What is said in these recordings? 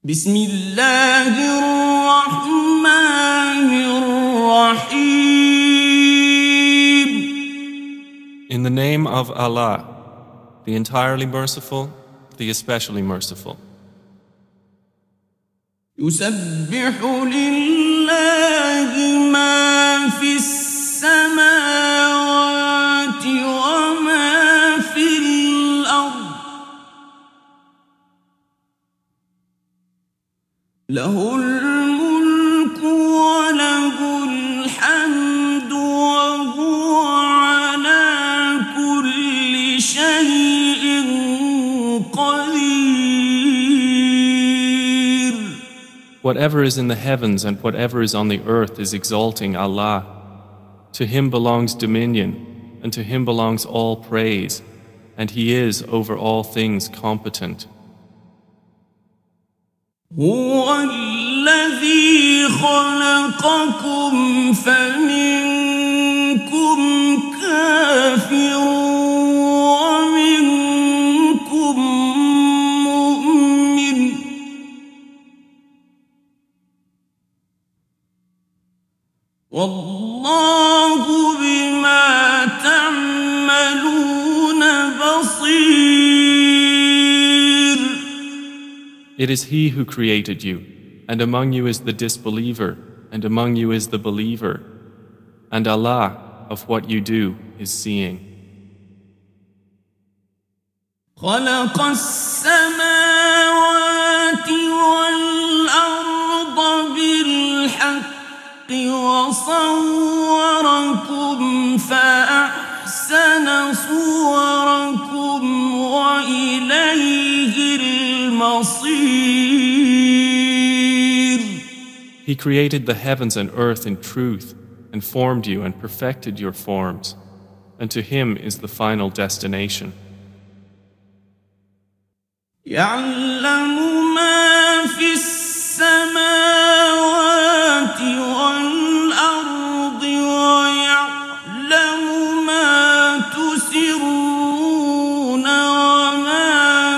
بسم الله الرحمن الرحيم. In the name of Allah, the entirely merciful, the especially merciful. يسبح لله ما في السماوات وما في الأرض له الملك وله الحمد وهو على كل شيء قدير. Whatever is in the heavens and whatever is on the earth is exalting Allah. To Him belongs dominion, and to Him belongs all praise, and He is over all things competent. هو الذي خلقكم فمنكم كافر ومنكم مؤمن والله بما تعملون بصير. It is He who created you, and among you is the disbeliever, and among you is the believer. And Allah, of what you do, is seeing. خلق السماوات والأرض بالحق وصوركم فأحسن صوركم وإليه المصير. He created the heavens and earth in truth, and formed you and perfected your forms, and to Him is the final destination. يعلم ما في السماوات والأرض ويعلم ما تسرون وما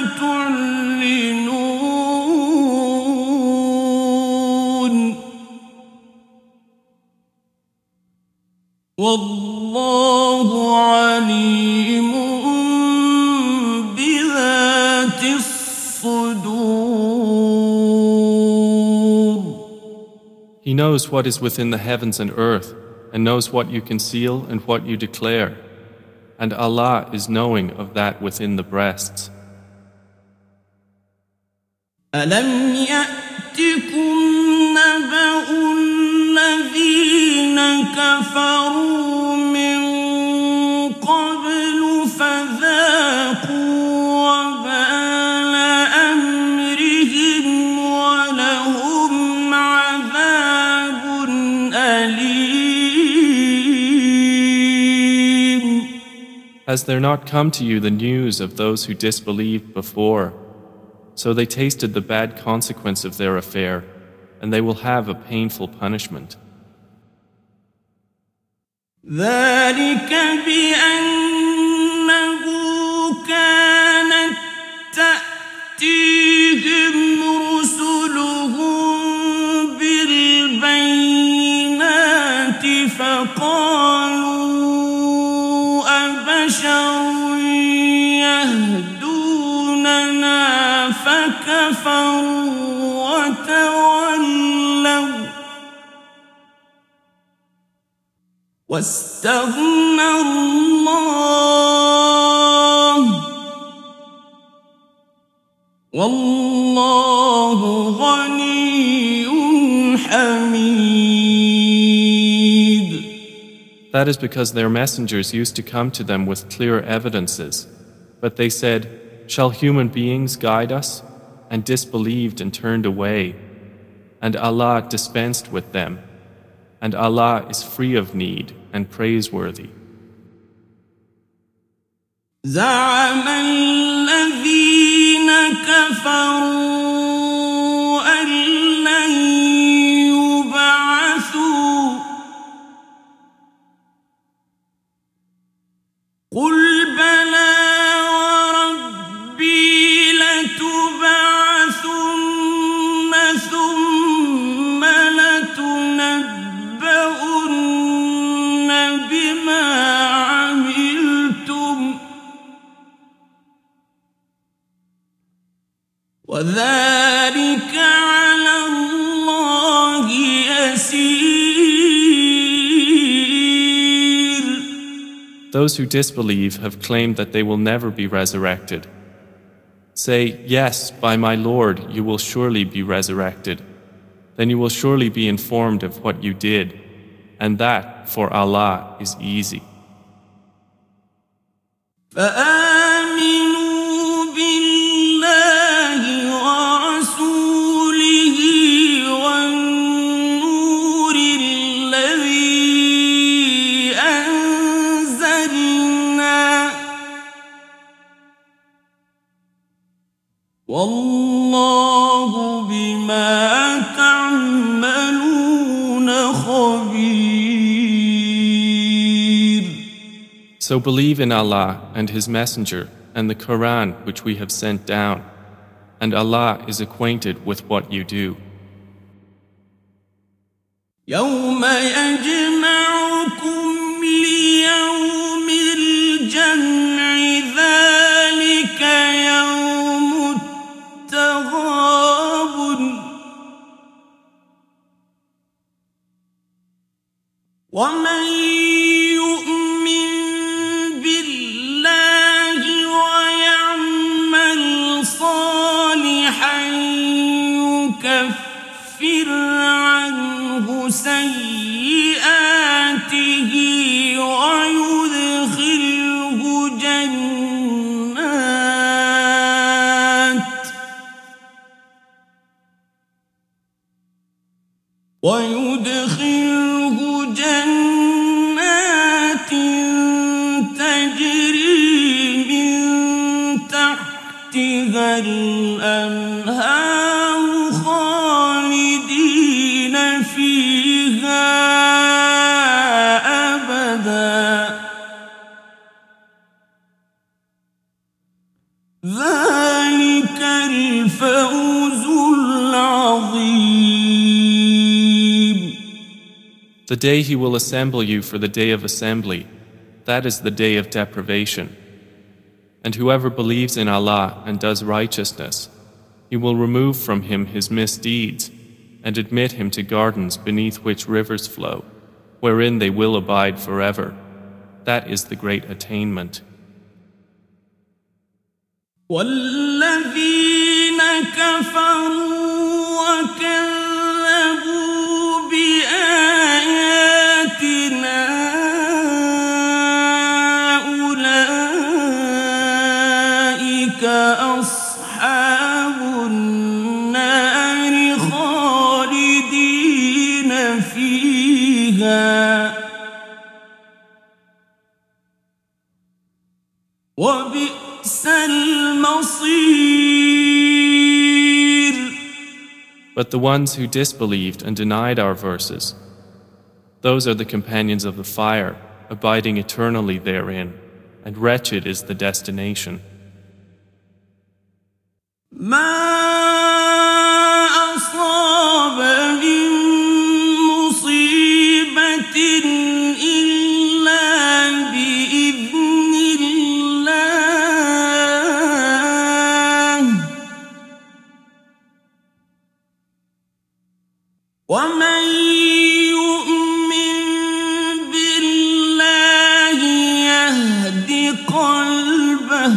تعلنون والله عليم بذات الصدور. He knows what is within the heavens and earth, and knows what you conceal and what you declare. And Allah is knowing of that within the breasts. ألم يأتكم نبأ الذين كفروا من قبل فذاقوا وبال أمرهم ولهم عذاب أليم. Has there not come to you the news of those who disbelieved before? So they tasted the bad consequence of their affair, and they will have a painful punishment. ذلك بأنه كانت تأتيهم رسلهم بالبينات فقالوا أبشر يهدوننا فكفروا وتولوا واستغنى الله والله غني حميد. That is because their messengers used to come to them with clear evidences. But they said, "Shall human beings guide us?" and disbelieved and turned away. And Allah dispensed with them. And Allah is free of need and praiseworthy. زعم الذين كفروا أن لن يبعثوا قل بلى وربي لتبعثن وذلك على الله يسير. Those who disbelieve have claimed that they will never be resurrected. Say, yes, by my Lord, you will surely be resurrected. Then you will surely be informed of what you did, and that for Allah is easy. فآمنوا بالله ورسوله والنور الذي أنزلنا والله بما تعملون خبير. So believe in Allah and His Messenger and the Quran which we have sent down, and Allah is acquainted with what you do. يوم يجمعكم ليوم الجمع ذلك يوم التغابن ومن يؤمن بالله ويعمل صالحا يكفر عنه سيئاته ويدخله جنات تجري من تحتها الأنهار خالدين فيها أبدا ذلك الفوز العظيم. The day He will assemble you for the day of assembly, that is the day of deprivation. And whoever believes in Allah and does righteousness, He will remove from him his misdeeds and admit him to gardens beneath which rivers flow, wherein they will abide forever. That is the great attainment. والذين كفروا وكذبوا بآياتنا أولئك أصحاب النار خالدين فيها وبئس المصير. But the ones who disbelieved and denied our verses, those are the companions of the fire, abiding eternally therein, and wretched is the destination. ما أصاب من مصيبة إلا بإذن الله ومن يؤمن بالله يهد قلبه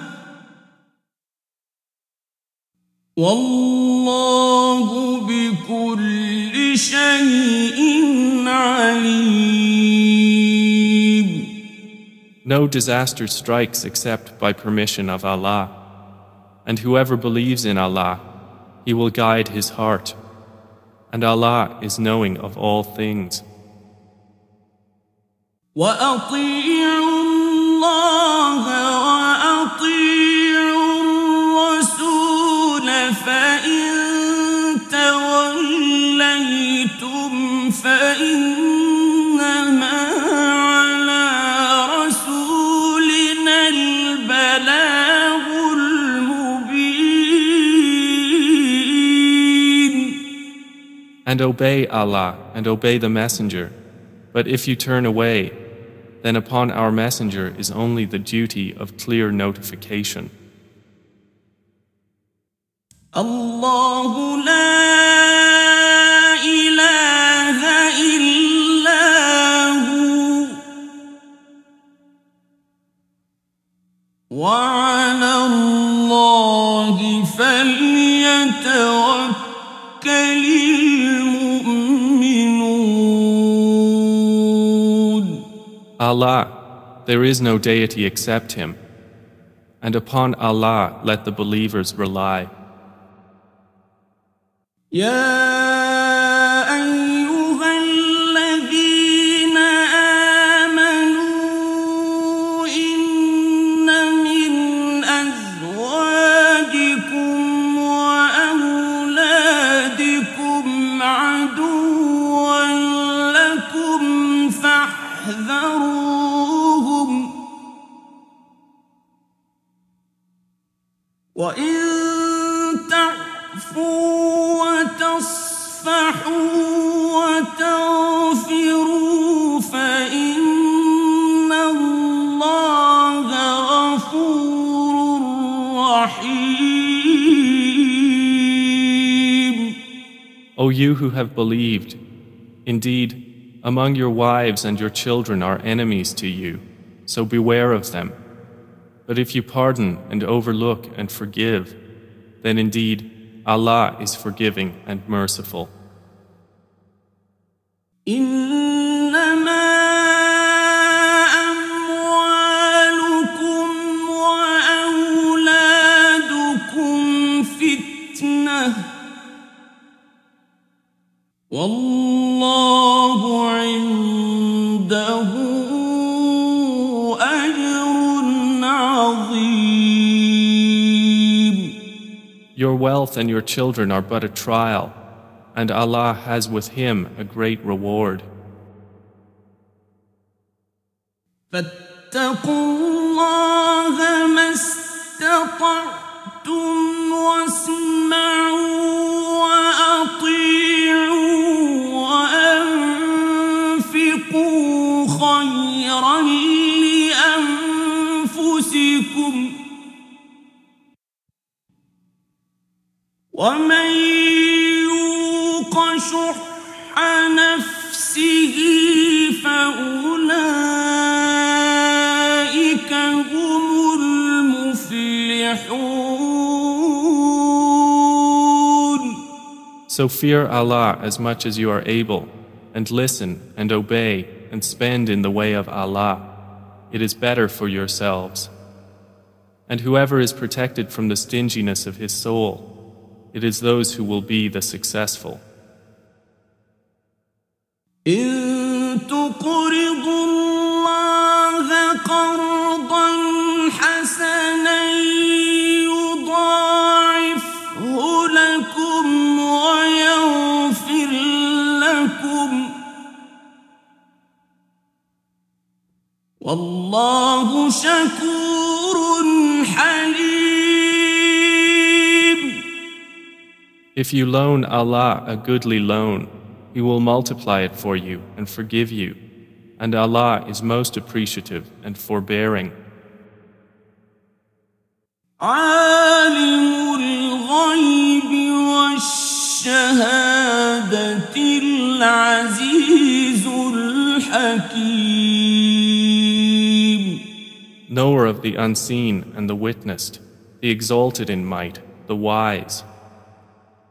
والله بكل شيء عليم. No disaster strikes except by permission of Allah. And whoever believes in Allah, He will guide his heart. And Allah is knowing of all things. وأطيعوا الله وأطيعوا الرسول فإن توليتم فإنما على رسولنا البلاغ المبين. And obey Allah and obey the Messenger. But if you turn away, then upon our Messenger is only the duty of clear notification. الله لا إله إلا هو وعلى الله فليتوكل المؤمنون. Allah, there is no deity except Him, and upon Allah let the believers rely. يا أيها الذين آمنوا إن من أزواجكم وأولادكم عدوا لكم فاحذروهم وإن تعفوا وتصفحوا وتغفروا فإن الله غفور رحيم. O you who have believed, indeed, among your wives and your children are enemies to you, so beware of them. But if you pardon and overlook and forgive, then indeed Allah is forgiving and merciful. إنما أموالكم وأولادكم فتنة والله عنده أجر عظيم. Your wealth and your children are but a trial, and Allah has with Him a great reward. فاتقوا الله ما استطعتم واسمعوا وأطيعوا وأنفقوا خيرا لأنفسكم ومن يوق شح نفسه فأولئك هم المفلحون. So fear Allah as much as you are able, and listen and obey and spend in the way of Allah. It is better for yourselves. And whoever is protected from the stinginess of his soul, it is those who will be the successful. إن تقرضوا الله قرضا حسنا يضاعفه لكم ويغفر لكم والله شكور حليم. If you loan Allah a goodly loan, He will multiply it for you and forgive you, and Allah is most appreciative and forbearing. عالم الغيب والشهادة العزيز الحكيم. Knower of the unseen and the witnessed, the exalted in might, the wise.